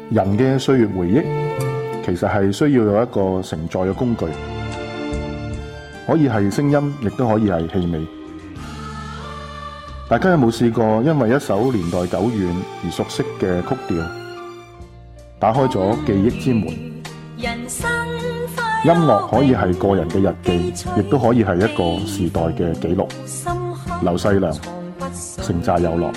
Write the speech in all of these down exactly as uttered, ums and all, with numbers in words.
人嘅歲月回憶其實係需要有一個承載嘅工具，可以係聲音，亦都可以係氣味。大家有冇試過因為一首年代久遠而熟悉嘅曲調，打開咗記憶之門？音樂可以係個人嘅日記，亦都可以係一個時代嘅記錄。劉細良，城寨有樂。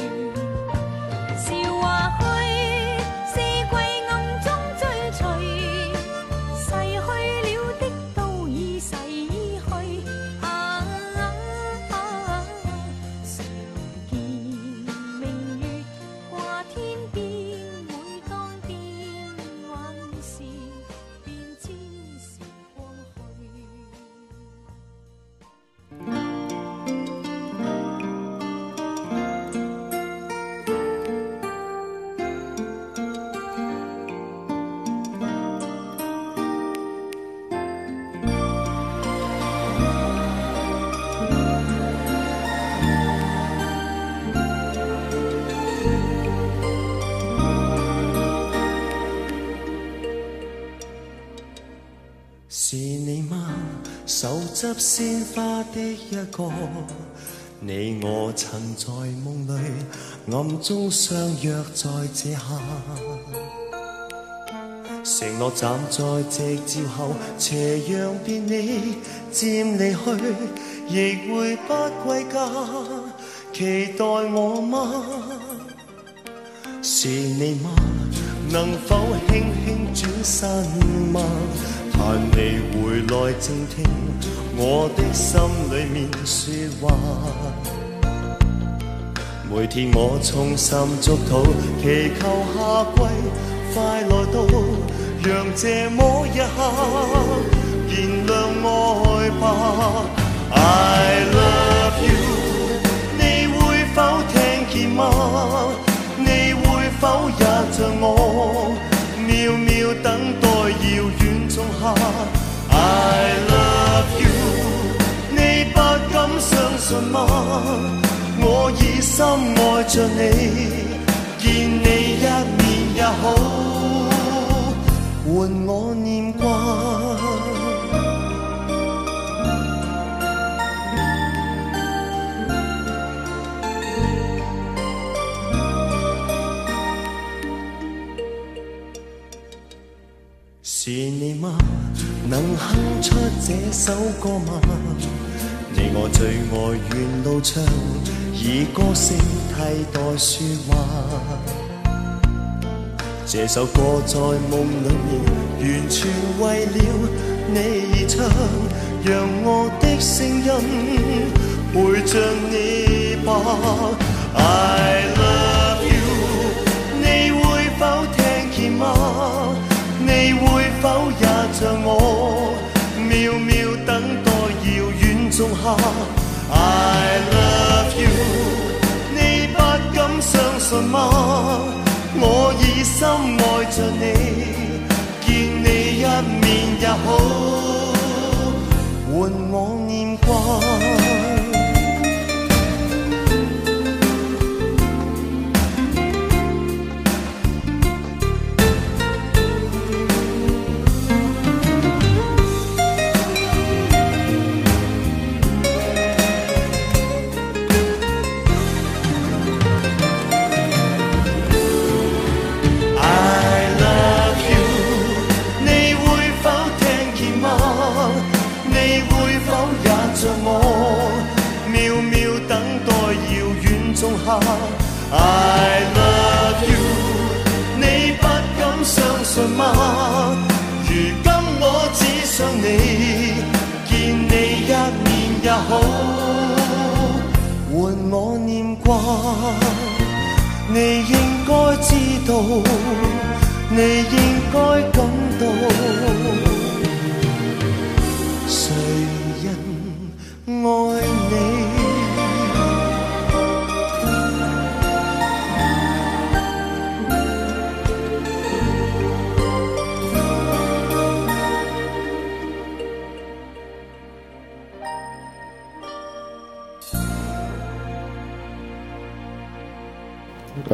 是你嗎？手執鮮花的一個，你我曾在夢裏暗中相約在這下，承諾站在夕照後，斜陽別你漸離去，亦會不歸家，期待我嗎？是你嗎？能否輕輕轉身嗎？盼你回來靜聽我的心裏面說話，每天我衷心祝禱，祈求夏季快來到，讓這麼一刻燃亮愛吧。 I love you， 你會否聽見嗎？你會否也像我秒秒等待遙遠仲夏 I love you， 你不敢相信嗎？我已深愛着你，見你一面也好，換我念掛。是你嗎？能哼出這首歌嗎？你我最愛沿路唱，以歌聲替代說話。這首歌在夢裏面，完全為了你而唱，讓我的聲音陪着你吧。I love you， 你會否聽見嗎？你會否也像我，秒秒等待遙遠仲夏 I love you， 你不敢相信嗎？我已深愛着你，見你一面也好，換我念掛。I love you， 你不敢相信嗎？如今我只想你，見你一面也好，換我念掛。你應該知道，你應該感到，誰人愛你？ 誒、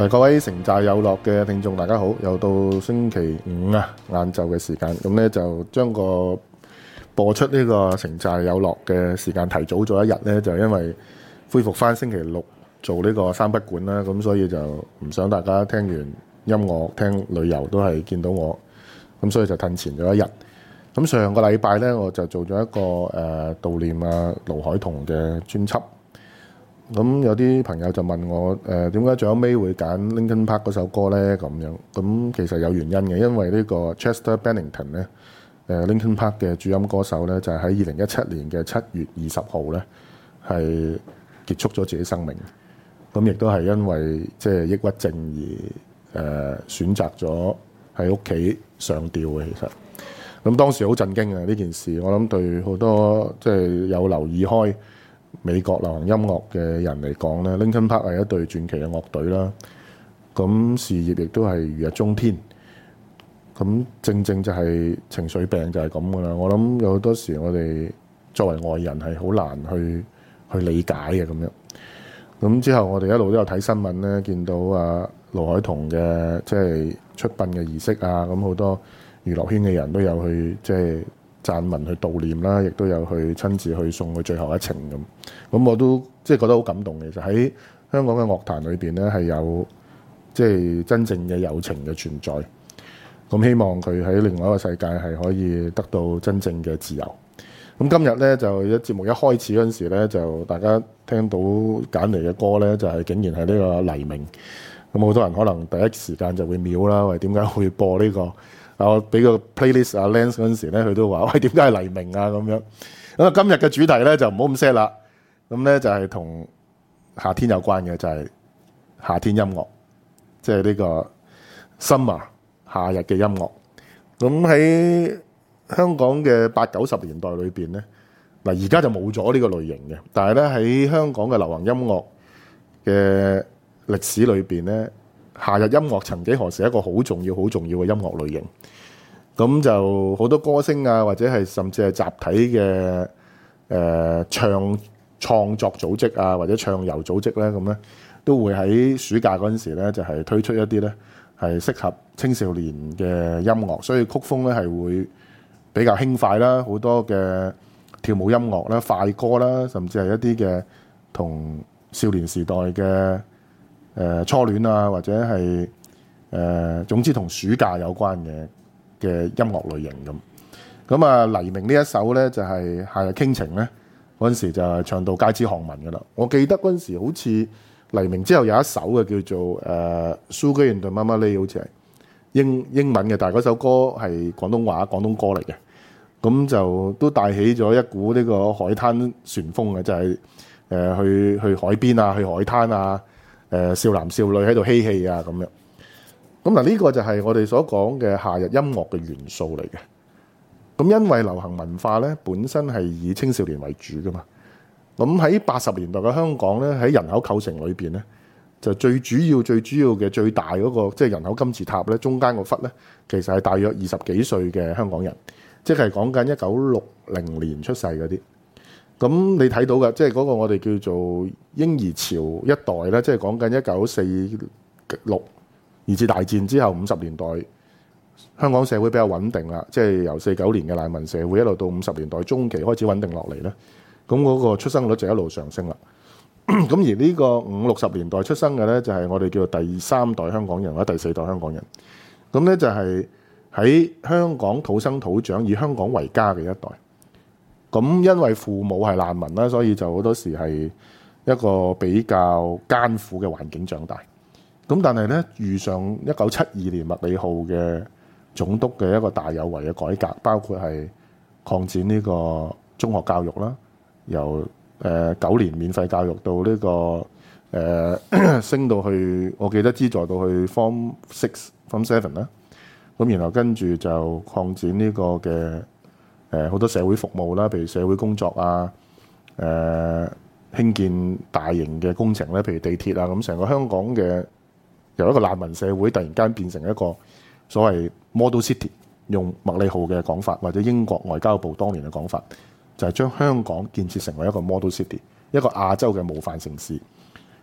誒各位城寨有樂嘅聽眾大家好，又到星期五啊晏晝嘅時間，咁咧就將個播出呢個城寨有樂嘅時間提早咗一日咧，就因為恢復翻星期六做呢個三不管啦，咁所以就唔想大家聽完音樂聽旅遊都係見到我，咁所以就褪前咗一日。咁上個禮拜咧我就做咗一個誒、呃、悼念啊盧凱彤嘅專輯。咁有啲朋友就問我誒點解最後尾會揀 Linkin Park 嗰首歌咧咁樣？咁其實有原因嘅，因為呢個 Chester Bennington 咧，誒 Linkin Park 嘅主音歌手咧，就係喺二零一七年嘅七月二十號咧係結束咗自己生命。咁亦都係因為即係抑鬱症而誒、呃、選擇咗喺屋企上吊嘅。其實咁當時好震驚啊！呢件事我諗對好多即係有留意開美國流行音樂嘅人嚟講咧 Linkin Park 係一隊傳奇嘅樂隊啦。咁事業亦都係如日中天。咁正正就係情緒病就係咁噶啦。我諗有好多時我哋作為外人係好難去去理解嘅咁樣。咁之後我哋一路都有睇新聞咧，見到啊盧凱彤嘅即係出殯嘅儀式啊，咁好多娛樂圈嘅人都有去即係撰文去悼念啦，亦都有去親自去送佢最後一程咁。咁我都即係覺得好感動嘅。其實喺香港嘅樂壇裏邊咧，係有即係真正嘅友情嘅存在。咁希望佢喺另外一個世界係可以得到真正嘅自由。咁今日咧就一節目一開始嗰陣時咧，就大家聽到揀嚟嘅歌咧，就係、是、竟然係呢個黎明。咁好多人可能第一時間就會秒啦，喂，點解會播呢、這個？我俾個 playlist 啊 Lance 嗰陣時咧，佢都話：喂，點解係黎明啊？咁樣。咁啊，今日嘅主題咧就唔好咁 sad 啦。咁咧就係同夏天有關嘅，就係、是、夏天音樂，即係呢個 summer 夏日嘅音樂。咁喺香港嘅八九十年代裏邊咧，嗱而家就冇咗呢個類型嘅，但係咧喺香港嘅流行音樂嘅歷史裏邊咧，夏日音樂曾幾何時係一個好重要、好重要嘅音樂類型。咁就好多歌星啊，或者係甚至係集體嘅誒、呃、唱創作組織啊，或者唱遊組織咧，咁咧都會喺暑假嗰陣時咧，就係、是、推出一啲咧係適合青少年嘅音樂，所以曲風咧係會比較輕快啦，好多嘅跳舞音樂啦、快歌啦，甚至係一啲嘅同少年時代嘅誒、呃、初戀啊，或者係誒、呃、總之同暑假有關嘅嘅音樂類型咁。咁啊，黎明呢一首咧就係、是《夏日傾情》咧，嗰陣時就係唱到街知巷聞噶啦。我記得嗰陣時好似黎明之後有一首嘅叫做誒《Sugar and the Marmalade》，好似係英英文嘅，但係嗰首歌係廣東話廣東歌嚟嘅。咁就都帶起咗一股呢個海灘旋風嘅，就係、是、誒、呃、去去海邊啊，去海灘啊，誒、呃、少男少女喺度嬉戲啊咁樣。咁嗱呢個就係我哋所講嘅夏日音樂嘅元素嚟嘅。咁因為流行文化咧本身係以青少年為主噶嘛。咁喺八十年代嘅香港咧，喺人口構成裏邊咧，就最主要最主要嘅最大嗰、那個即係、就是、人口金字塔咧，中間個忽咧，其實係大約二十幾歲嘅香港人。即係講緊一九六零年出世嗰啲，咁你睇到嘅，即係嗰個我哋叫做嬰兒潮一代咧，即係講緊一九四六二次大戰之後五十年代，香港社會比較穩定啦，即係由四九年嘅難民社會一路到五十年代中期開始穩定落嚟咧，咁嗰個出生率就一路上升啦。咁而呢個五六十年代出生嘅咧，就係我哋叫做第三代香港人或者第四代香港人，咁咧就係喺香港土生土長，以香港為家嘅一代。咁因為父母係難民啦，所以就好多時係一個比較艱苦嘅環境長大。咁但係咧遇上一九七二年麥理浩嘅總督嘅一個大有為嘅改革，包括係擴展呢個中學教育啦，由誒九年免費教育到呢、這個誒、呃、升到去，我記得資助到去 Form Six、Form Seven 啦。咁然後跟住就擴展呢個嘅誒好多社會服務啦，譬如社會工作啊，誒、呃、興建大型嘅工程咧，譬如地鐵啊，咁成個香港嘅由一個難民社會突然間變成一個所謂 Model City，用麥理浩嘅講法，或者英國外交部當年嘅講法，就係、是、將香港建設成為一個 Model City， 一個亞洲嘅模範城市。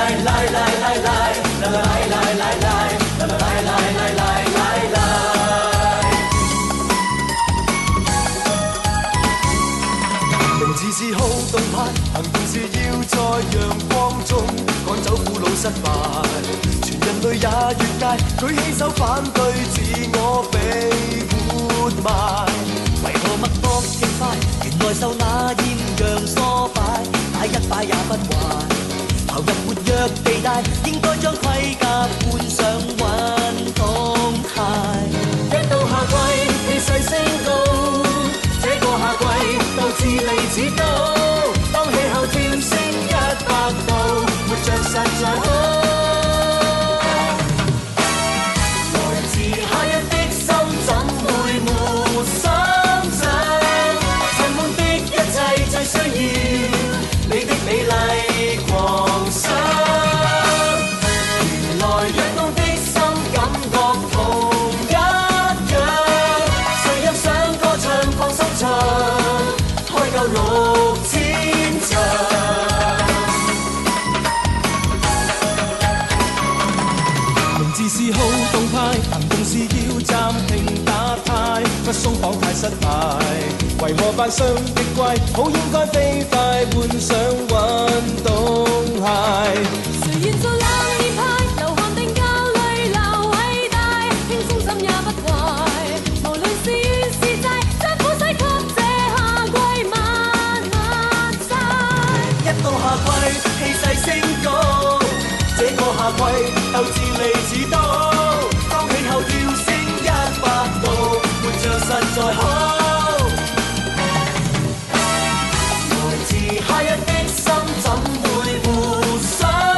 名字是好動派，行動是要在陽光中趕走苦惱失敗。全人類也越界，舉起手反對自我被活埋。為何脈搏勁快？原來受那豔陽唆擺，擺一擺也不壞。投入活躍地帶，應該將盔甲換上運動鞋。一到夏季，氣勢升高。這個夏季，鬥志利似刀，當氣候跳升一百度，活着實在好。來自夏日的心怎會沒心想？沉悶的一切最需要你的美麗狂想。原來躍動的心感覺同一樣，誰若想歌唱放心唱，開夠六千場。名字是好動派，行動是要暫停打呔，不鬆綁太失敗。為何扮相極怪？好應該飛快換上運動鞋。 誰願做冷面派？流汗定教淚流偉大，輕鬆心也不壞。無論是怨是債，將苦洗給這夏季抹抹晒。 一到夏季，氣勢升高，這個夏季鬥志利似刀，當氣候跳升一百度，活着實在好。來自夏日的心怎會沒想？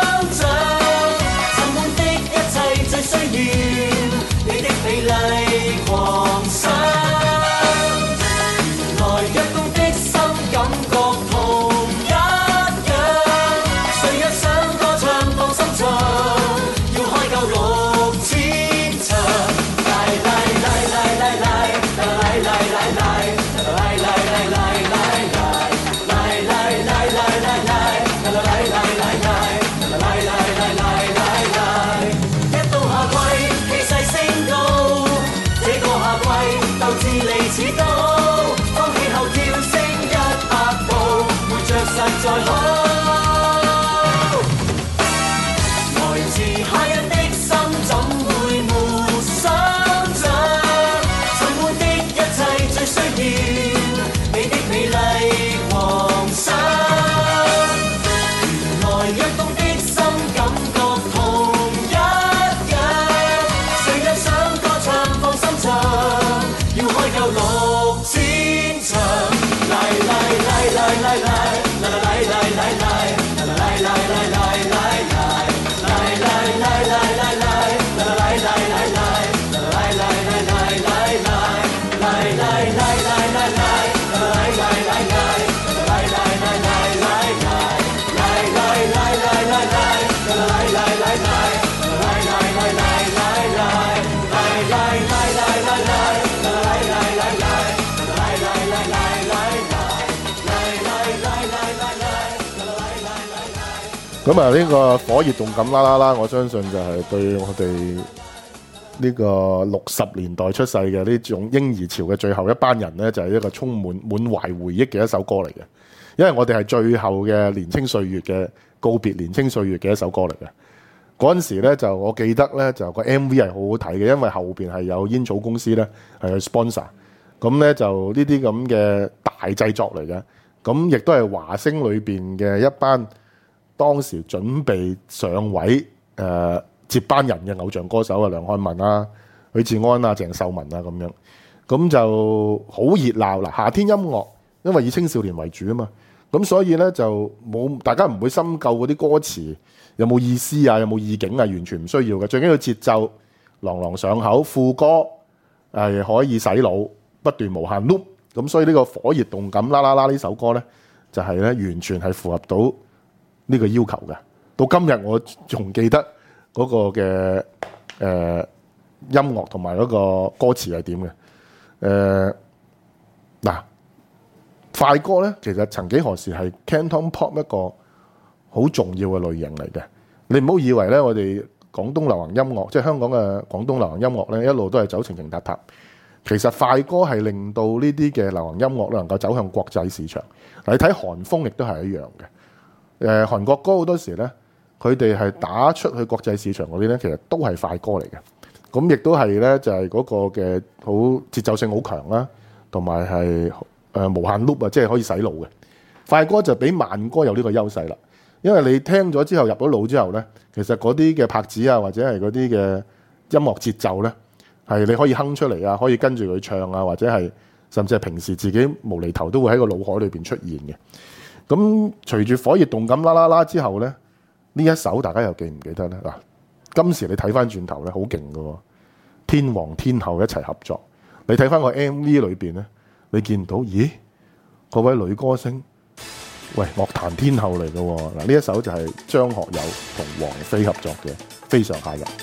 咁啊，呢個火熱動感啦啦啦，我相信就係對我哋呢個六十年代出世嘅呢種嬰兒潮嘅最後一班人呢，就係、是、一個充滿滿懷回憶嘅一首歌嚟嘅。因為我哋係最後嘅年青歲月嘅告別年青歲月嘅一首歌嚟嘅。嗰陣時咧就我記得咧就個 M V 係好好睇嘅，因為後邊係有煙草公司咧係去 sponsor， 咁咧就呢啲咁嘅大製作嚟嘅。咁亦都係華星裏邊嘅一班當時準備上位誒、呃、接班人嘅偶像歌手啊，梁漢文啊、許志安啊、鄭秀文啊咁樣，咁就好熱鬧啦。夏天音樂因為以青少年為主啊嘛，咁所以咧就冇大家唔會深究嗰啲歌詞有冇意思啊，有冇意境啊，完全唔需要嘅。最緊要節奏朗朗上口，副歌係可以洗腦，不斷無限 loop。咁所以呢個火熱動感啦啦啦呢首歌咧，就係、是、咧完全係符合到呢個要求嘅。到今日我仲記得嗰個嘅誒、呃、音樂同埋嗰個歌詞係點嘅。誒、呃、嗱，快歌咧其實曾幾何時係 Canton Pop 一個好重要嘅類型嚟嘅。你唔好以為咧我哋廣東流行音樂，即係香港嘅廣東流行音樂咧，一路都係走情情塔塔。其實快歌係令到呢啲嘅流行音樂能夠走向國際市場。你睇韓風亦都係一樣嘅。誒，韓國歌好多時咧，佢哋係打出去國際市場嗰啲咧，其實都係快歌嚟嘅。咁亦都係咧，就係嗰個嘅好節奏性好強啦，同埋係誒無限 loop 啊，即係可以洗腦嘅。快歌就比慢歌有呢個優勢啦，因為你聽咗之後入咗腦之後咧，其實嗰啲嘅拍子啊，或者係嗰啲嘅音樂節奏咧，係你可以哼出嚟啊，可以跟住佢唱啊，或者係甚至係平時自己無厘頭都會喺個腦海裏邊出現嘅。咁隨住火熱動感啦啦啦之後咧，呢一首大家又記唔記得咧？嗱，今時你睇翻轉頭咧，好勁㗎喎，天王天后一齊合作。你睇翻個 M V 裏邊咧，你見到咦，嗰位女歌星，喂，樂壇天后嚟㗎喎。嗱，呢一首就係張學友同王菲合作嘅《非常下人》。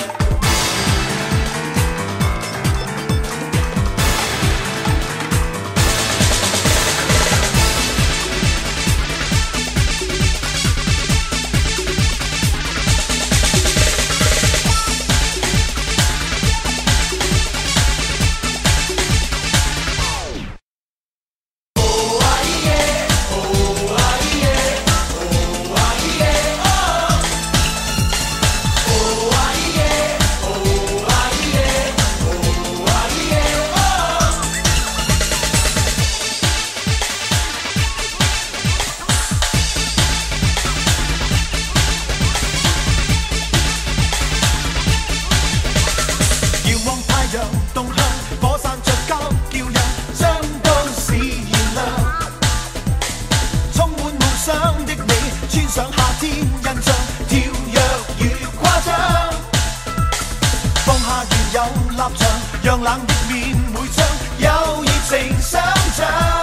讓冷的面每張有熱情相像，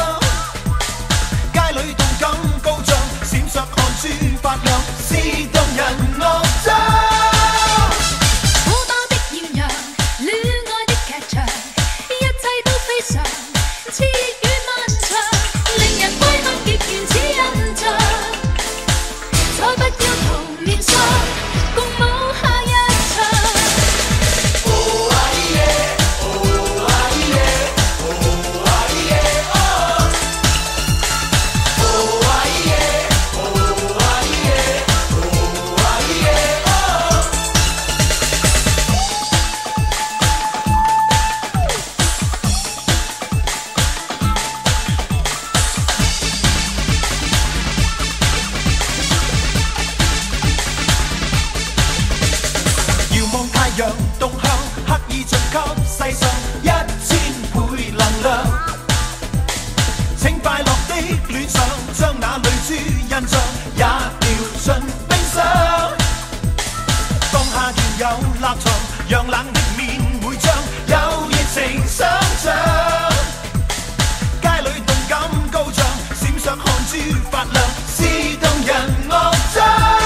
街裏動感高漲，閃爍汗珠發亮，是動人樂章。 好多的豔陽，戀愛的劇場，一切都非常熾熱與漫長，令人歸鄉結緣此印象，再不要同年上，共舞下一場。 讓動向刻意進給世上一千倍能量，請快樂的戀上，將那淚珠印象也掉進冰箱。放下原有立場，讓冷的面每張有熱情相像，街裏動感高漲，閃爍汗珠發亮，是動人樂章。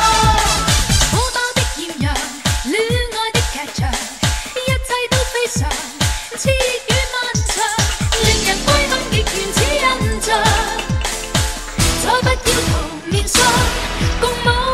熾熱與漫長，令人歸鄉結緣此印象，再不要同年上，共舞。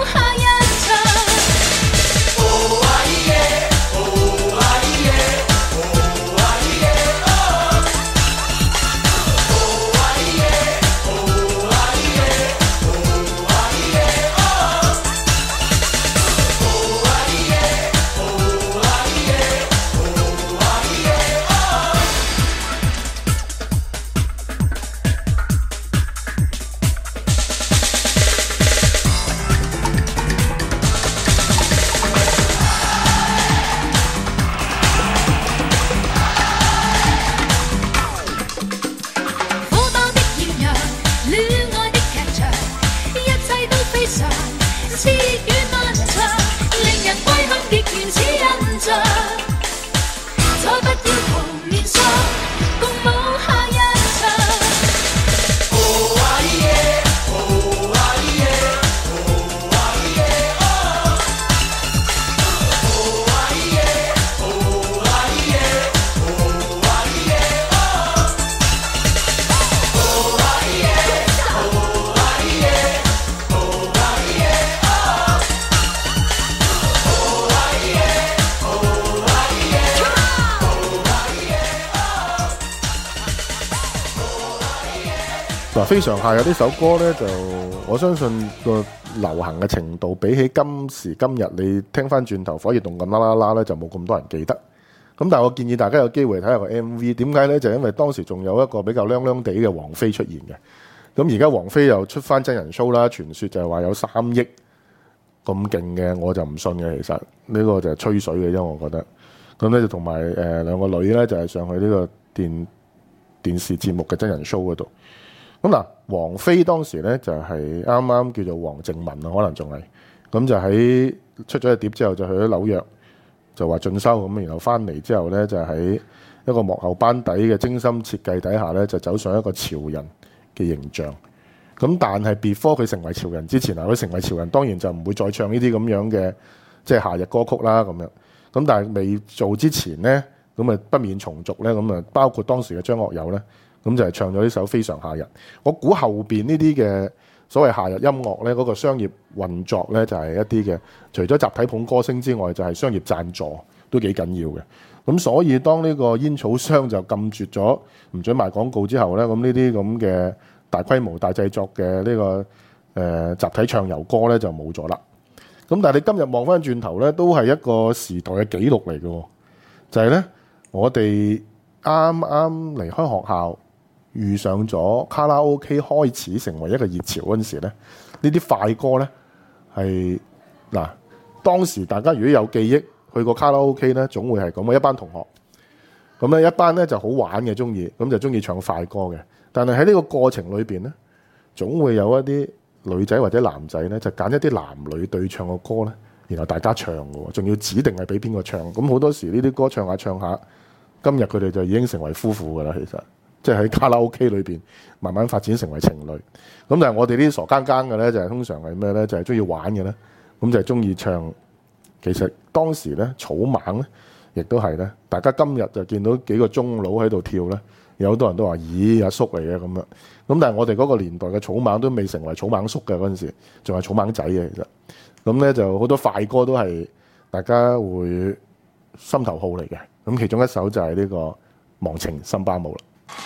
嗱，非常夏日呢首歌呢，就我相信個流行嘅程度比起今時今日你聽翻轉頭火熱動感啦啦啦咧，就冇咁多人記得。咁但係我建議大家有機會睇下個 M V， 點解呢？就因為當時仲有一個比較靚靚地嘅王菲出現嘅。咁而家王菲又出翻真人 show 啦，傳說就係話有三億咁勁嘅，我就唔信嘅。其實呢個就係吹水嘅啫，我覺得。咁咧就同埋誒兩個女咧就係上去呢個電電視節目嘅真人 show 嗰度。咁嗱，王菲當時咧就係啱啱叫做黃靜文啊，可能仲係咁就喺出咗隻碟之後就去咗紐約，就話進修咁，然後翻嚟之後咧就喺一個幕後班底嘅精心設計底下咧就走上一個潮人嘅形象。咁但係 before 佢成為潮人之前啊，佢成為潮人當然就唔會再唱呢啲咁樣嘅即係夏日歌曲啦咁樣。咁但係未做之前咧，咁啊不免重複咧，咁啊包括當時嘅張學友咧。咁就係唱咗呢首《非常夏日》。我估後邊呢啲嘅所謂夏日音樂咧，嗰、那個商業運作咧就係、是、一啲嘅，除咗集體捧歌星之外，就係、是、商業贊助都幾緊要嘅。咁所以當呢個煙草商就禁絕咗唔准賣廣告之後咧，咁呢啲咁嘅大規模大製作嘅呢、這個誒、呃、集體唱遊歌咧就冇咗啦。咁但係你今日望翻轉頭咧，都係一個時代嘅紀錄嚟嘅，就係、是、咧我哋啱啱離開學校。遇上咗卡拉 OK 開始成為一個熱潮嗰陣時咧，呢啲快歌咧係嗱，當時大家如果有記憶去過卡拉 OK 咧，總會係咁嘅一班同學，咁咧一班咧就好玩嘅，中意咁就中意唱快歌嘅。但係喺呢個過程裏邊咧，總會有一啲女仔或者男仔咧就揀一啲男女對唱嘅歌咧，然後大家唱嘅喎，仲要指定係俾邊個唱。咁好多時呢啲歌唱下唱下，今日佢哋就已經成為夫婦㗎啦，其實。即係喺卡拉 OK 裏邊慢慢發展成為情侶，咁但係我哋呢啲傻更更嘅咧，就係通常係咩咧？就係中意玩嘅咧，咁就係中意唱。其實當時咧，草蜢咧，亦都係咧。大家今日就見到幾個中佬喺度跳咧，有好多人都話：咦，阿叔嚟嘅咁樣。咁但係我哋嗰個年代嘅草蜢都未成為草蜢叔嘅嗰陣時，仲係草蜢仔嘅其實。咁咧就好多快歌都係大家會心頭好嚟嘅。咁其中一首就係呢個《忘情森巴舞》啦。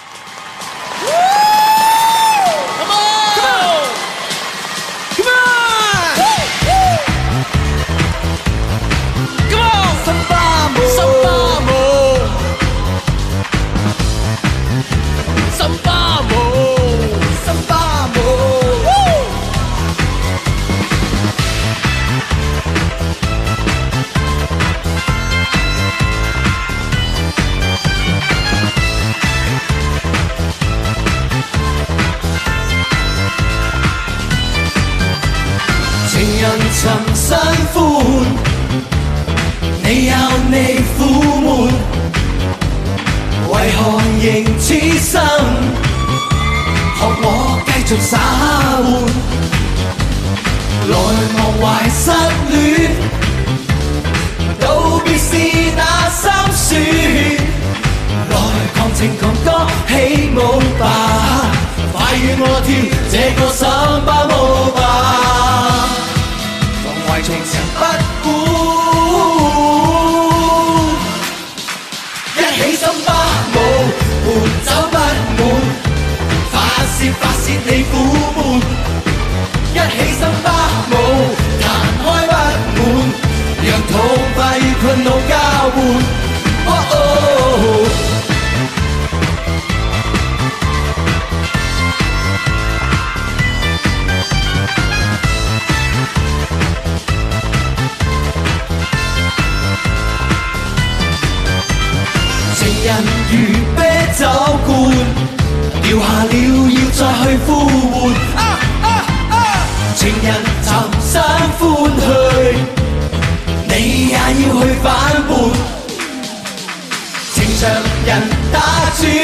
尋新歡，你有你苦悶，為何仍痴心？學我繼續耍換，來忘懷失戀，道別是那心酸。來狂情狂歌起舞吧，快與我跳這個森巴舞吧。懷從前不管，一起森巴舞，伴走不滿，發泄發泄你苦悶。一起森巴舞，彈開不滿，讓痛快與困惱交換。哦哦人如啤酒罐，掉下了要再去呼喚。啊啊啊、情人尋新歡去，你也要去反叛。情場人打轉，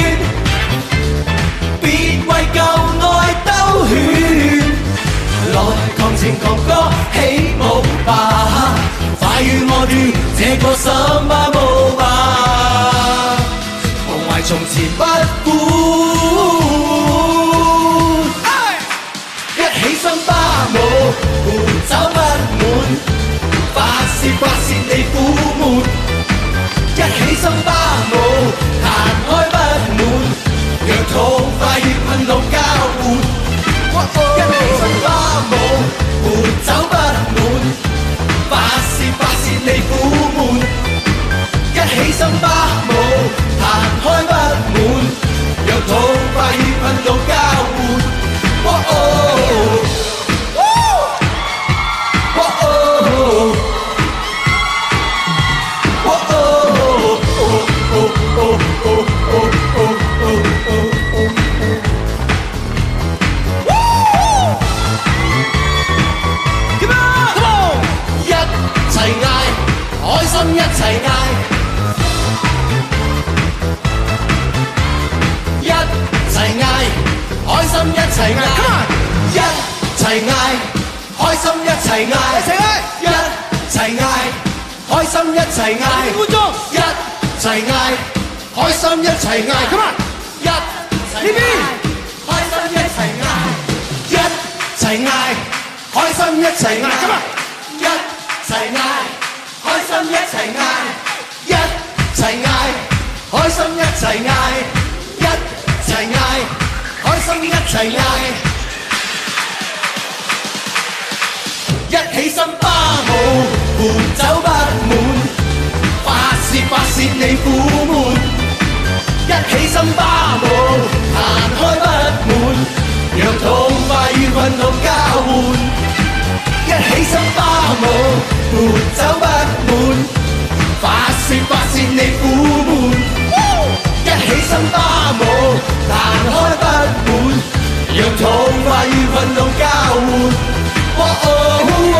別為舊愛兜圈。來狂情狂歌起舞吧，快與我跳這個森巴舞吧。從前不管，一起森巴舞，伴走不滿，發泄發泄你苦悶。一起森巴舞，彈開不滿，讓痛快與困惱交換。 心吧舞，彈開不滿，讓痛快與憤怒交換。哇哦哇哦哇哦開心一齊嗌，一齊嗌，開心一齊嗌，一齊嗌，開心一齊嗌，一齊嗌，開心一齊嗌，一齊嗌，開心一齊嗌，一齊嗌，開心一齊嗌，一齊嗌，開心一齊嗌，一齊嗌。開心一齊嗌，一齊嗌，開心一齊嗌，一齊嗌，開心一齊嗌，一起心巴舞，伴走不滿，發泄發泄你苦悶，一起心巴舞，彈開不滿，讓痛快與憤怒交換。一起心巴舞，伴走不滿，發泄發泄你苦悶。一起心巴舞，彈開不滿，讓痛快與憤怒交換。哇哦哦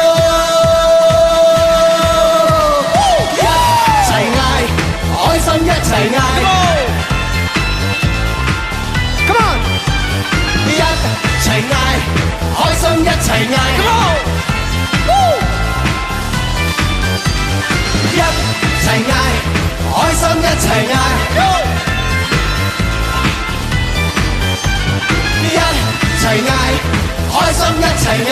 一齊嗌，開心一齊嗌。Come on， 一齊嗌。開心一齊嗌 ，Come on， 一齊嗌，開心一齊嗌，一齊嗌，開心一齊嗌。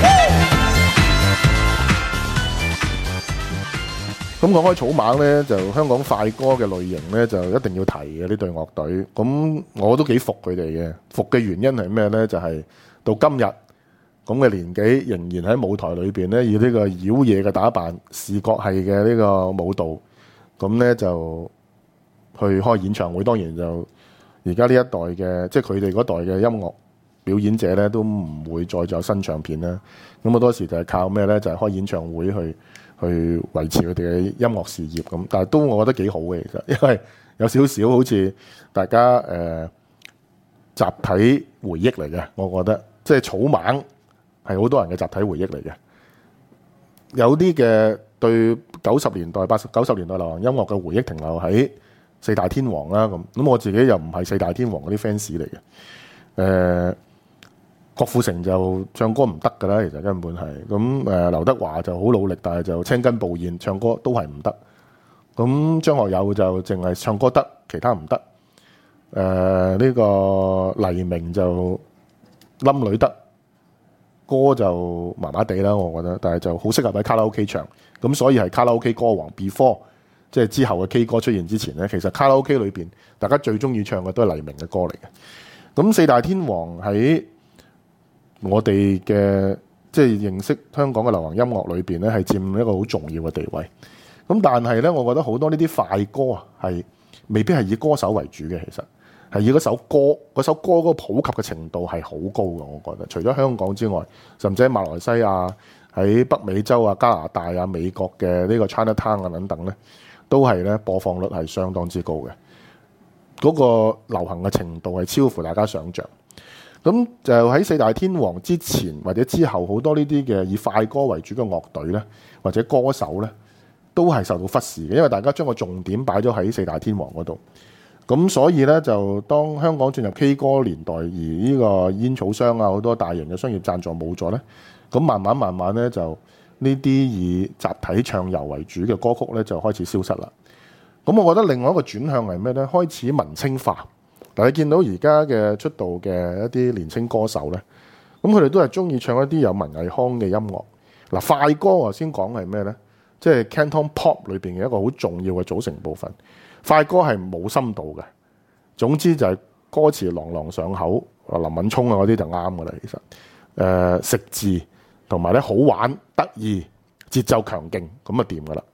咁講開草蜢咧，就香港快歌嘅類型咧，就一定要提嘅呢隊樂隊。咁我都幾服佢哋嘅，服嘅原因係咩咧？就係、是、到今日。咁嘅年紀仍然喺舞台裏邊咧，以呢個妖嘢嘅打扮、視覺系嘅呢個舞蹈，咁咧就去開演唱會。當然就而家呢一代嘅，即係佢哋嗰代嘅音樂表演者咧，都唔會再有新唱片啦。咁好多時就係靠咩咧？就係、是、開演唱會去去維持佢哋嘅音樂事業咁。但係都我覺得幾好嘅，其實因為有少少好似大家誒、呃、集體回憶嚟嘅，我覺得即係草蜢。係好多人嘅集體回憶嚟嘅，有啲嘅對九十年代、八十九十年代流行音樂嘅回憶停留喺四大天王啦，咁咁我自己又唔係四大天王嗰啲 fans 嚟嘅。誒、呃，郭富城就唱歌唔得㗎啦，其實根本係咁。誒、呃，劉德華就好努力，但係就青筋暴現，唱歌都係唔得。咁張學友就淨係唱歌得，其他唔得。誒、呃，呢、這個黎明就冧女得。歌就麻麻地啦，我覺得，但係就好適合喺卡拉 OK 唱，咁所以係卡拉 OK 歌王 before， 即係之後嘅 K 歌出現之前咧，其實卡拉 OK 裏邊大家最中意唱嘅都係黎明嘅歌嚟嘅。咁四大天王喺我哋嘅即係認識香港嘅流行音樂裏邊咧，係佔一個好重要嘅地位。咁但係咧，我覺得好多呢啲快歌啊，係未必係以歌手為主嘅，其實。係以嗰首歌，嗰首歌嗰個普及嘅程度係好高嘅，我覺得。除咗香港之外，甚至喺馬來西亞、喺北美洲啊、加拿大啊、美國嘅呢個 Chinatown 啊等等咧，都係咧播放率係相當之高嘅。嗰個流行嘅程度係超乎大家想像。咁就喺四大天王之前或者之後，好多呢啲嘅以快歌為主嘅樂隊咧，或者歌手咧，都係受到忽視嘅，因為大家將個重點擺咗喺四大天王嗰度。咁所以咧，就當香港進入 K 歌年代，而呢個煙草商啊，好多大型嘅商業贊助冇咗咧，咁慢慢慢慢咧，就呢啲以集體唱遊為主嘅歌曲咧，就開始消失啦。咁我覺得另外一個轉向係咩咧？開始文青化。嗱，你見到而家嘅出道嘅一啲年青歌手咧，咁佢哋都係中意唱一啲有文藝腔嘅音樂。嗱，快歌我先講係咩咧？即係 Canton Pop 裏邊嘅一個好重要嘅組成部分。快歌係冇深度嘅，總之就係歌詞朗朗上口，林敏聰啊嗰啲就啱噶啦。其實，誒、呃、食字同埋咧好玩得意，節奏強勁咁啊掂噶啦。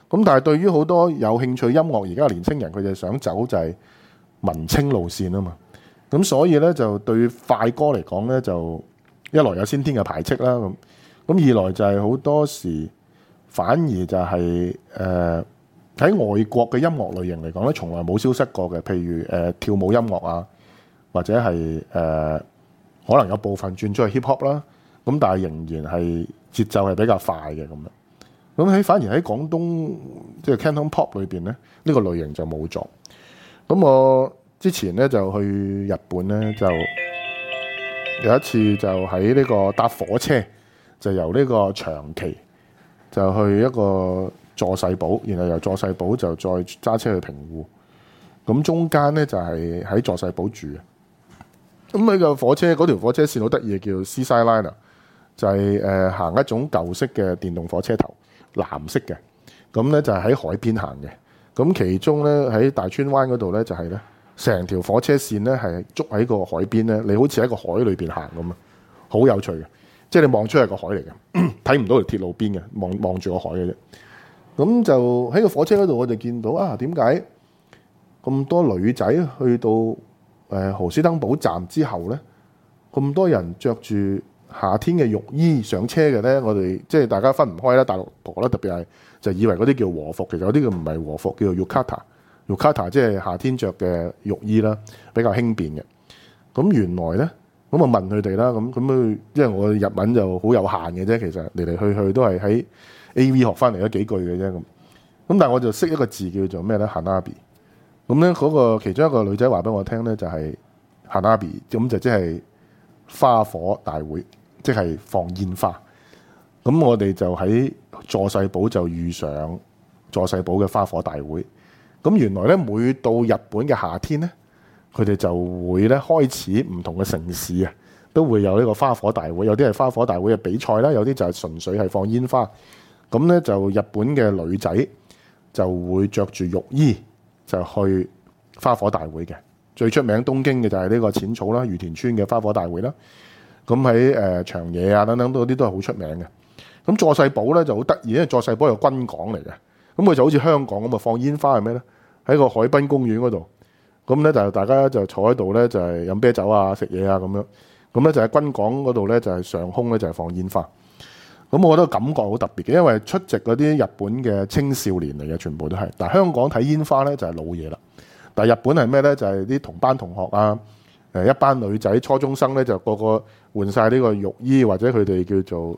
咁但係對於好多有興趣音樂而家嘅年青人，佢哋想走就係文青路線啊嘛。咁所以咧就對快歌嚟講咧，就一來有先天嘅排斥啦，咁咁二來就係好多時反而就係誒喺外國嘅音樂類型嚟講咧，從來冇消失過嘅。譬如誒、呃、跳舞音樂啊，或者係誒、呃、可能有部分轉咗去 hip hop 啦，咁但係仍然係節奏係比較快嘅咁樣。咁喺反而喺廣東即係 Canton Pop 裏邊咧，呢、這個類型就冇咗。咁我之前咧就去日本咧，就有一次就喺呢個搭火車，就由呢個長崎就去一個佐世保，然後由佐世保就再揸車去平戶。咁中間咧就係喺佐世保住嘅。咁喺個火車嗰條火車線好得意，叫 Seaside Liner， 就係誒行一種舊式嘅電動火車頭，藍色嘅。咁咧就係喺海邊行嘅。咁其中咧喺大川灣嗰度咧就係咧。成條火車線咧係捉喺個海邊咧，你好似喺個海裏邊行咁啊，好有趣嘅。即係你望出係個海嚟嘅，睇唔到條鐵路邊嘅，望望住個海嘅啫。咁就喺個火車嗰度，我哋見到啊，點解咁多女仔去到誒荷斯登堡站之後咧，咁多人着住夏天嘅浴衣上車嘅咧？我哋即係大家分唔開啦，大陸婆啦，特別係就以為嗰啲叫和服，其實嗰啲叫唔係和服，叫做 yukata。yukata 即係夏天着嘅浴衣啦，比較輕便嘅。咁原來咧，咁我問佢哋啦，咁咁佢，因為我日文就好有限嘅啫，其實嚟嚟去去都係喺 A V 學翻嚟咗幾句嘅啫咁。咁但係我就識一個字叫做咩咧 ，hanabi。咁咧嗰個其中一個女仔話俾我聽咧，就係 hanabi，咁就即係花火大會，即係放煙花。咁我哋就喺佐世保就遇上佐世保嘅花火大會。咁原來咧，每到日本嘅夏天咧，佢哋就會咧開始唔同嘅城市啊，都會有呢個花火大會。有啲係花火大會嘅比賽啦，有啲就係純粹係放煙花。咁咧就日本嘅女仔就會着住浴衣就去花火大會嘅。最出名東京嘅就係呢個淺草啦、隅田川嘅花火大會啦。咁喺誒長野啊等等嗰啲都係好出名嘅。咁佐世保咧就好得意，因為佐世保係軍港嚟嘅。咁佢就好似香港咁啊，放煙花係咩咧？喺個海濱公園嗰度，咁咧就大家就坐喺度咧，就係飲啤酒啊、食嘢啊咁樣。咁咧就喺軍港嗰度咧，就係上空咧就係放煙花。咁我覺得感覺好特別嘅，因為出席嗰啲日本嘅青少年嚟嘅，全部都係。但係香港睇煙花咧就係老嘢啦。但係日本係咩咧？就係啲同班同學啊，誒一班女仔初中生咧就個個換晒呢個浴衣，或者佢哋叫做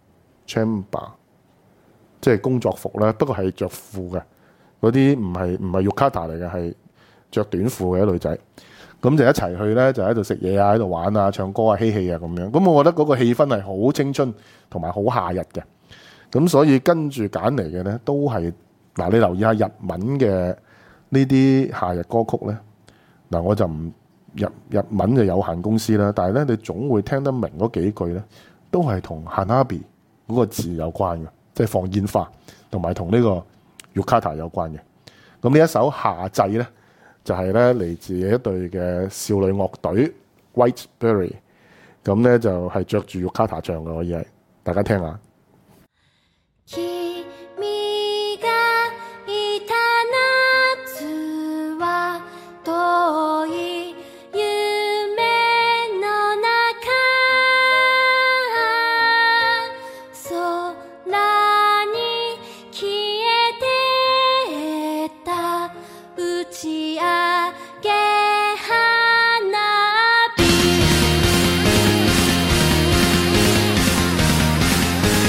chamber。即係工作服啦，不過係着褲嘅嗰啲，唔係唔係 yukata 嚟嘅，係着短褲嘅啲女仔。咁就一齊去咧，就喺度食嘢啊，喺度玩啊，唱歌啊，嬉戲啊咁樣。咁我覺得嗰個氣氛係好青春同埋好夏日嘅。咁所以跟住揀嚟嘅咧，都係嗱，你留意下日文嘅呢啲夏日歌曲咧。嗱，我就唔日日文就有限公司啦，但係咧你總會聽得明嗰幾句咧，都係同 hanabi 嗰個字有關嘅。即係放煙花，同埋同呢個 yukata 有關嘅。咁呢一首夏祭咧，就係咧嚟自一隊嘅少女樂隊 Whiteberry。咁咧就係着住 yukata 唱嘅，可以係大家聽下。 「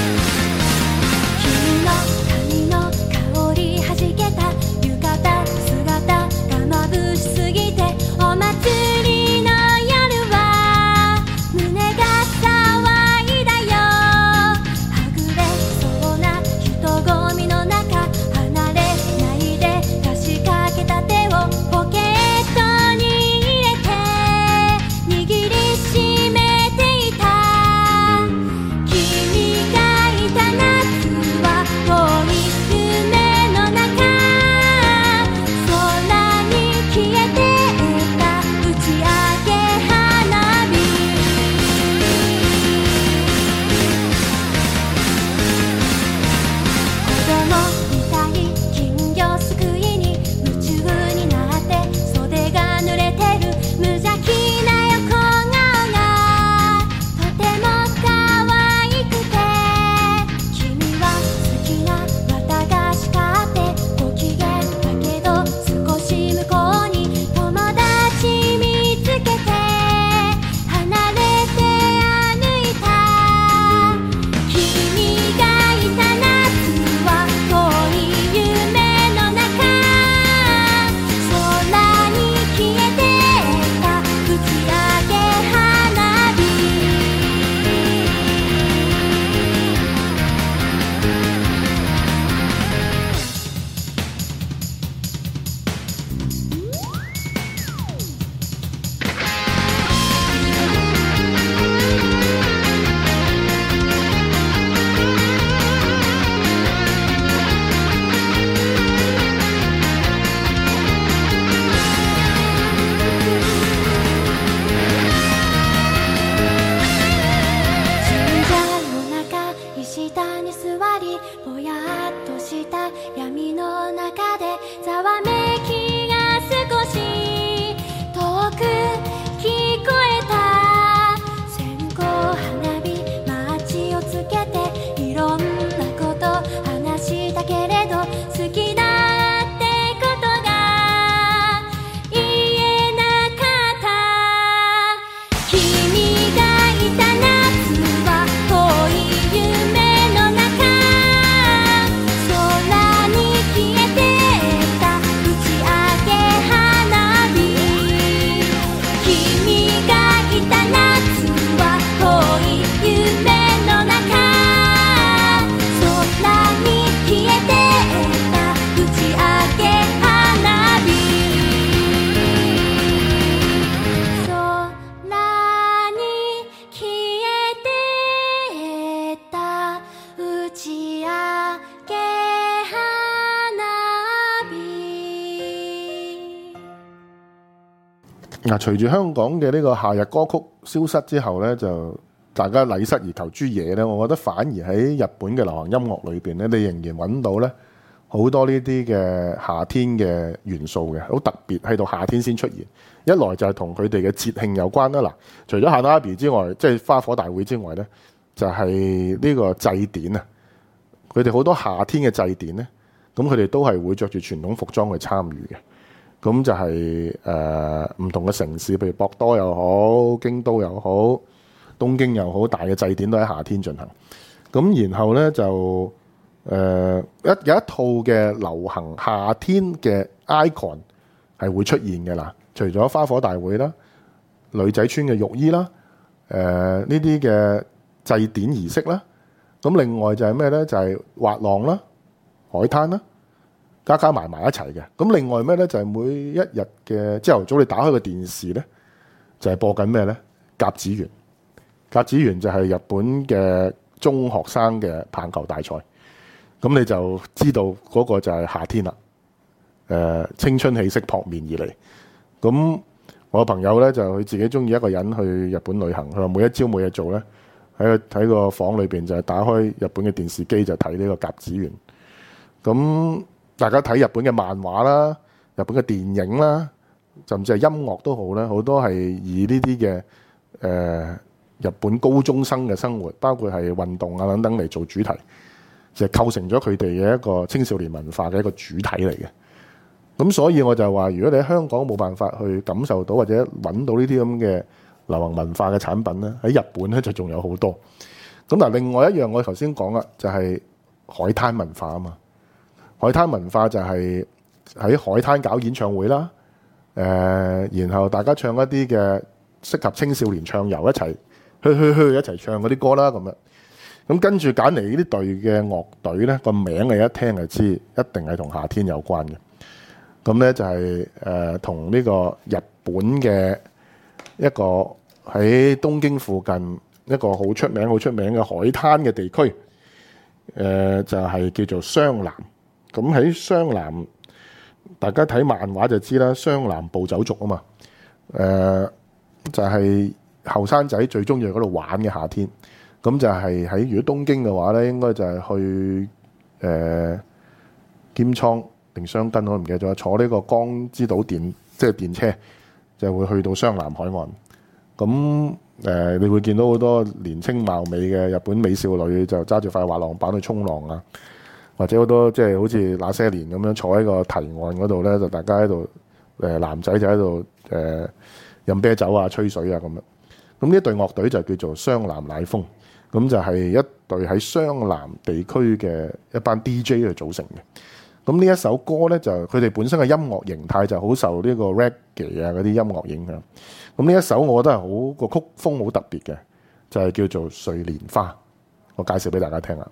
嗱，隨住香港嘅呢個夏日歌曲消失之後咧，就大家禮失而求諸野咧，我覺得反而喺日本嘅流行音樂裏邊咧，你仍然揾到咧好多呢啲嘅夏天嘅元素嘅，好特別喺度夏天先出現。一來就係同佢哋嘅節慶有關啦。嗱，除咗夏 Nabi 之外，即係花火大會之外咧，就係呢個祭典啊。佢哋好多夏天嘅祭典咧，咁佢哋都係會着住傳統服裝去參與嘅。咁就係誒唔同嘅城市，譬如博多又好、京都又好、東京又好，大嘅祭典都喺夏天進行。咁然後咧就誒、呃、一有一套嘅流行夏天嘅 icon 係會出現嘅啦。除咗花火大會啦、女仔穿嘅浴衣啦、誒呢啲嘅祭典儀式啦，咁另外就係咩咧？就係、是、滑浪啦、海灘啦。加加埋埋一齊嘅，咁另外咩咧？就係、是、每一日嘅朝頭早，你打開個電視咧，就係、是、播緊咩咧？甲子園，甲子園就係日本嘅中學生嘅棒球大賽，咁你就知道嗰個就係夏天啦。誒、呃，青春氣息撲面而嚟。咁我朋友咧就佢自己中意一個人去日本旅行，佢話每一朝冇嘢做咧，喺個喺個房裏邊就係打開日本嘅電視機就睇呢個甲子園。咁大家睇日本嘅漫畫啦、日本嘅電影啦，甚至係音樂都好啦，好多係以呢啲嘅誒日本高中生嘅生活，包括係運動啊等等嚟做主題，就係構成咗佢哋嘅一個青少年文化嘅一個主體嚟嘅。咁所以我就話，如果你喺香港冇辦法去感受到或者揾到呢啲咁嘅流行文化嘅產品咧，喺日本咧就仲有好多。咁嗱，另外一樣我頭先講啦，就係海灘文化啊嘛。海灘文化就係喺海灘搞演唱會啦，誒、呃，然後大家唱一啲嘅適合青少年暢遊一齊去去去一齊唱嗰啲歌啦，咁樣。咁跟住揀嚟呢啲隊嘅樂隊咧，個名你一聽就知，一定係同夏天有關嘅。咁咧就係誒同呢個日本嘅一個喺東京附近一個好出名好出名嘅海灘嘅地區，誒、呃、就係、是、叫做湘南。咁喺湘南，大家睇漫畫就知啦，湘南暴走族啊嘛，誒、呃、就係後生仔最中意去嗰度玩嘅夏天。咁就係喺如果東京嘅話咧，應該就係去誒、呃、鎌倉定箱根，我唔記得咗，坐呢個江之島電即係電車，就會去到湘南海岸。咁誒、呃，你會見到好多年青貌美嘅日本美少女就揸住塊滑浪板去衝浪啊！或者好多即係好似那些年咁樣坐喺個堤岸嗰度咧，就大家喺度誒男仔就喺度誒飲啤酒啊、吹水啊咁樣。咁呢一隊樂隊就叫做湘南乃風，咁就係一隊喺湘南地區嘅一班 D J 去組成嘅。咁呢一首歌咧就佢哋本身嘅音樂形態就好受呢個 reggae 啊嗰啲音樂影響。咁呢一首我覺得係好個曲風好特別嘅，就係叫做《睡蓮花》。我介紹俾大家聽下。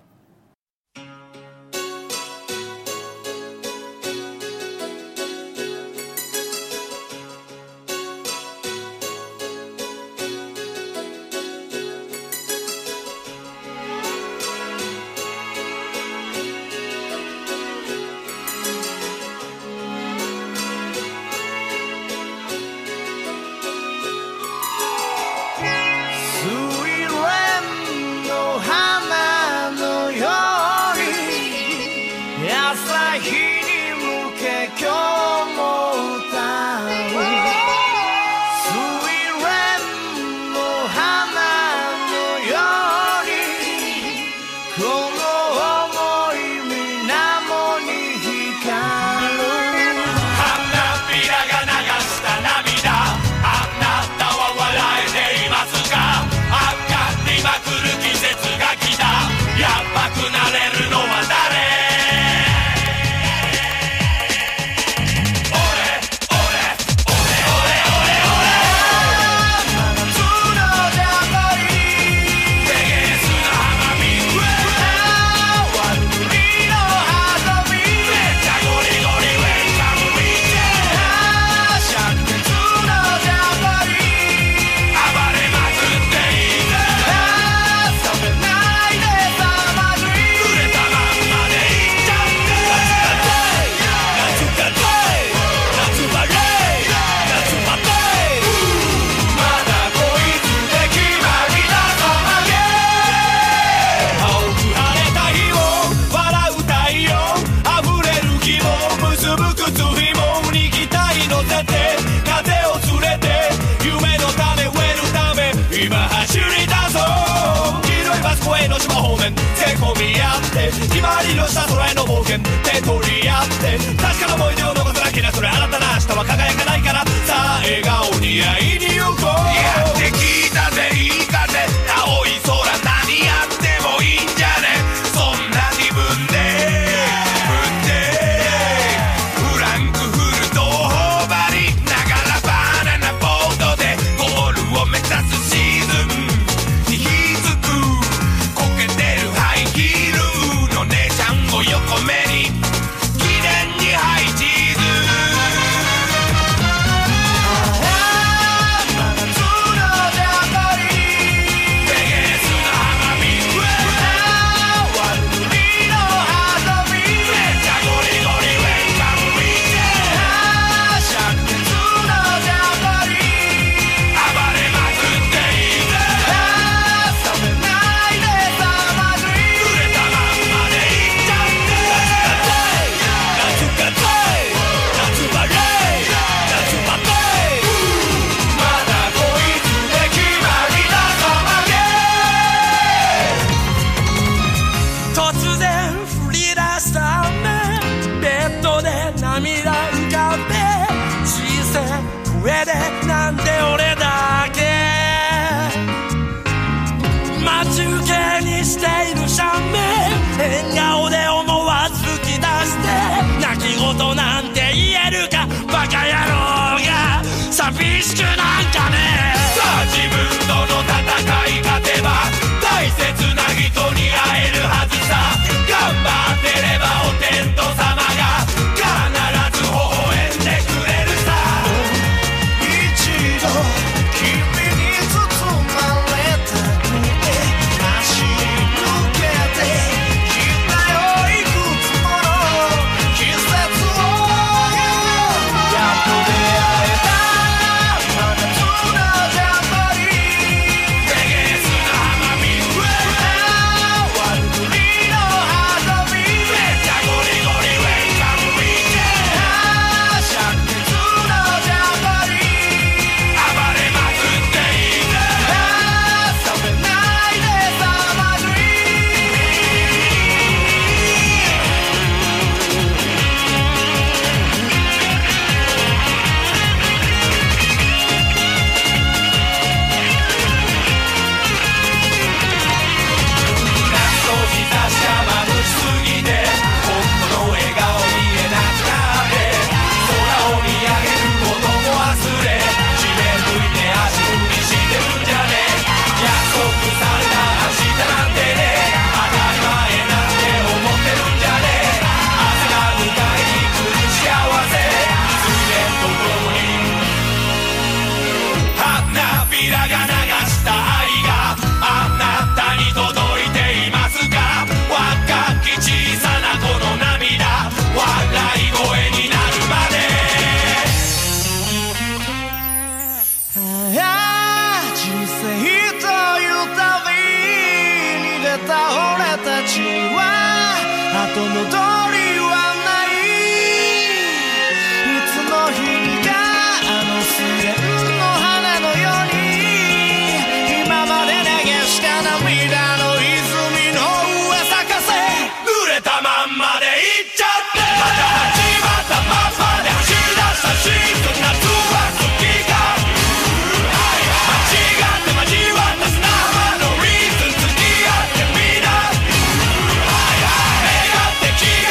睡蓮の花の冒険手取り合って確かな思い出を残さなきゃそれ新たな明日は輝かないからさあ笑顔に会いに行こうやってきたぜいい風青い空何やってもいいんじゃねそんな自分で踏んでフランクフルトを頬張りながらバナナボードでゴールを目指すシーズンに火づくこけてるハイヒールの姉ちゃんを横目に記念にハイチーズ上でなんで俺だけ待ち受けにしているシャンメン笑顔で思わず吹き出して泣き言なんて言えるかバカ野郎が寂しくなんかねさあ自分との戦い勝てば大切な人に会えるはずさ頑張ってればお天道様が必ず微笑んでくれるさ君に包まれたくて走り抜けてきたよいくつもの季節をやっと出会えた真夏のジャンボリーレゲエスの浜辺ワルドリのハートビーめっちゃゴリゴリウェイカムウィーケン灼熱のジャンボリー後戻りはないいつの日にかあの水蓮の花のように今まで投げした涙の泉の上咲かせ濡れたまんまで行っちゃってまた始まったまんまで走り出したシーズン夏は好きか間違って交わった砂浜のリーズン付き合ってみな笑顔って気が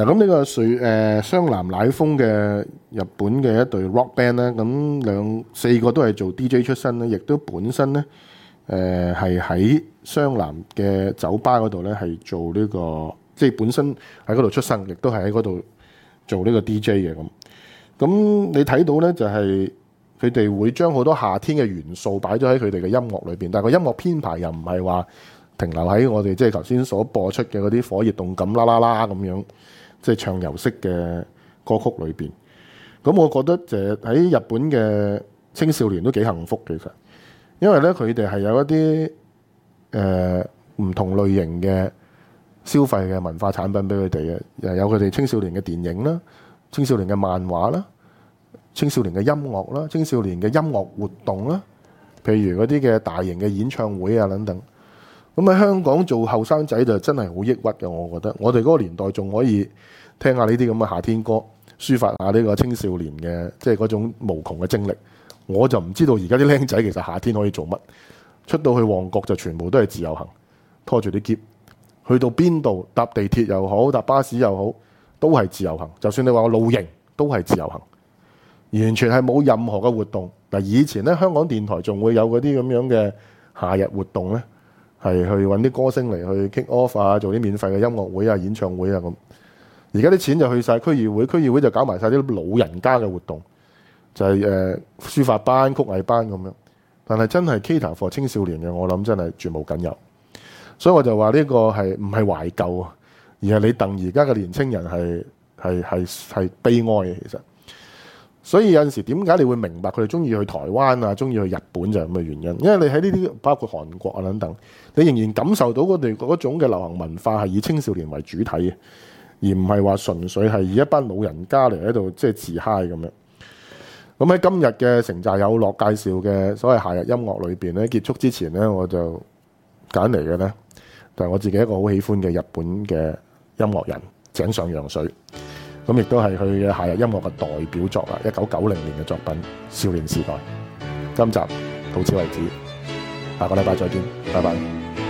嗱，咁呢個瑞誒湘南乃風嘅日本嘅一隊 rock band 咧，咁兩四個都係做 D J 出身咧，亦都本身咧誒係喺湘南嘅酒吧嗰度咧係做呢個，即係本身喺嗰度出生，亦都係喺嗰度做呢個 D J 嘅咁。咁你睇到咧就係佢哋會將好多夏天嘅元素擺咗喺佢哋嘅音樂裏邊，但係個音樂編排又唔係話停留喺我哋即係頭先所播出嘅嗰啲火熱動感啦啦啦咁樣。即係唱遊式嘅歌曲裏邊，咁我覺得就喺日本嘅青少年都幾幸福其實，因為咧佢哋係有一啲誒唔同類型嘅消費嘅文化產品俾佢哋嘅，又有佢哋青少年嘅電影啦、青少年嘅漫畫啦、青少年嘅音樂啦、青少年嘅音樂活動啦，譬如嗰啲嘅大型嘅演唱會啊等等。咁喺香港做後生仔就真係好抑鬱嘅，我覺得。我哋嗰個年代仲可以聽下呢啲咁嘅夏天歌，抒發下呢個青少年嘅即係嗰種無窮嘅精力。我就唔知道而家啲僆仔其實夏天可以做乜，出到去旺角就全部都係自由行，拖住啲篋，去到邊度搭地鐵又好，搭巴士又好，都係自由行。就算你話我露營，都係自由行，完全係冇任何嘅活動。嗱，以前咧香港電台仲會有嗰啲咁樣嘅夏日活動咧。係去揾啲歌星嚟去 kick off 啊，做啲免費嘅音樂會啊、演唱會啊咁。而家啲錢就去晒區議會，區議會就搞埋晒啲老人家嘅活動，就係、是、誒、呃、書法班、曲藝班咁樣。但係真係 cater for 青少年嘅，我諗真係絕無僅有。所以我就話呢個係唔係懷舊啊，而係你戥而家嘅年青人係係係係悲哀嘅其實。所以有陣時點解你會明白佢哋中意去台灣啊，中意去日本就係咁嘅原因，因為你喺呢啲包括韓國啊等等，你仍然感受到佢哋嗰種嘅流行文化係以青少年為主體嘅，而唔係話純粹係以一班老人家嚟喺度即係自嗨咁樣。咁喺今日嘅城寨有樂介紹嘅所謂夏日音樂裏邊咧，結束之前咧，我就揀嚟嘅咧就係我自己一個好喜歡嘅日本嘅音樂人井上陽水。咁亦都係佢嘅夏日音樂嘅代表作啦，一九九零年嘅作品《少年時代》。今集到此為止，下個禮拜再見，拜拜。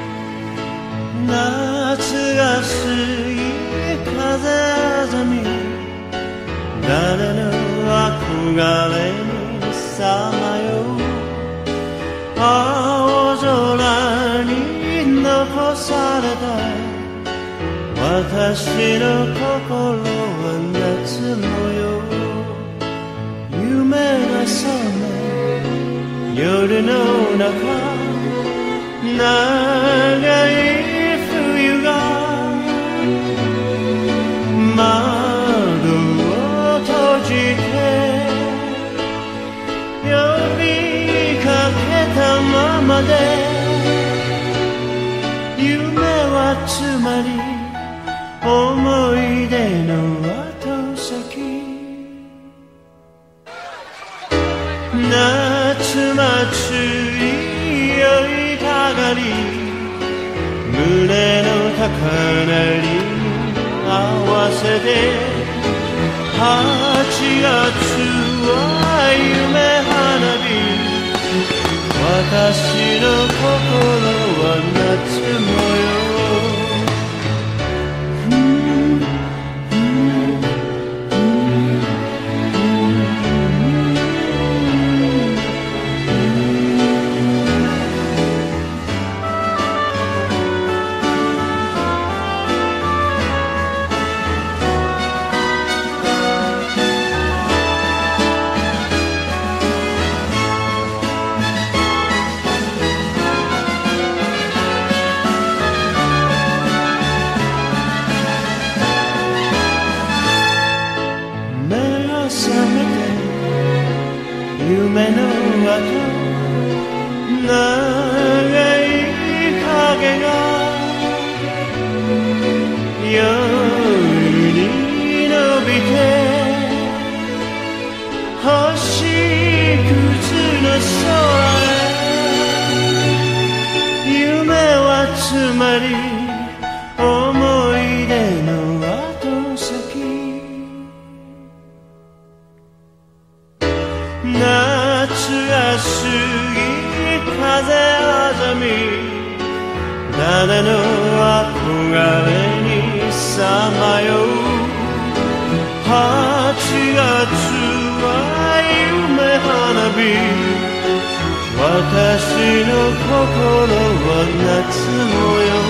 夏が過ぎ風あざみ誰の憧れにさまよう青空に残された私の心は夏模様夢が覚め夜の中長い冬が窓を閉じて呼びかけたままで夢はつまり思い出の後先夏祭り酔いたがり胸の高鳴りに合わせてはちがつは夢花火私の心は夏模様夢の後長い影が夜に伸びて星屑の空へ夢はつまり思い出の後先夏が過ぎ風あざみ誰の憧れにさまよう月は夢花火私の心は夏模様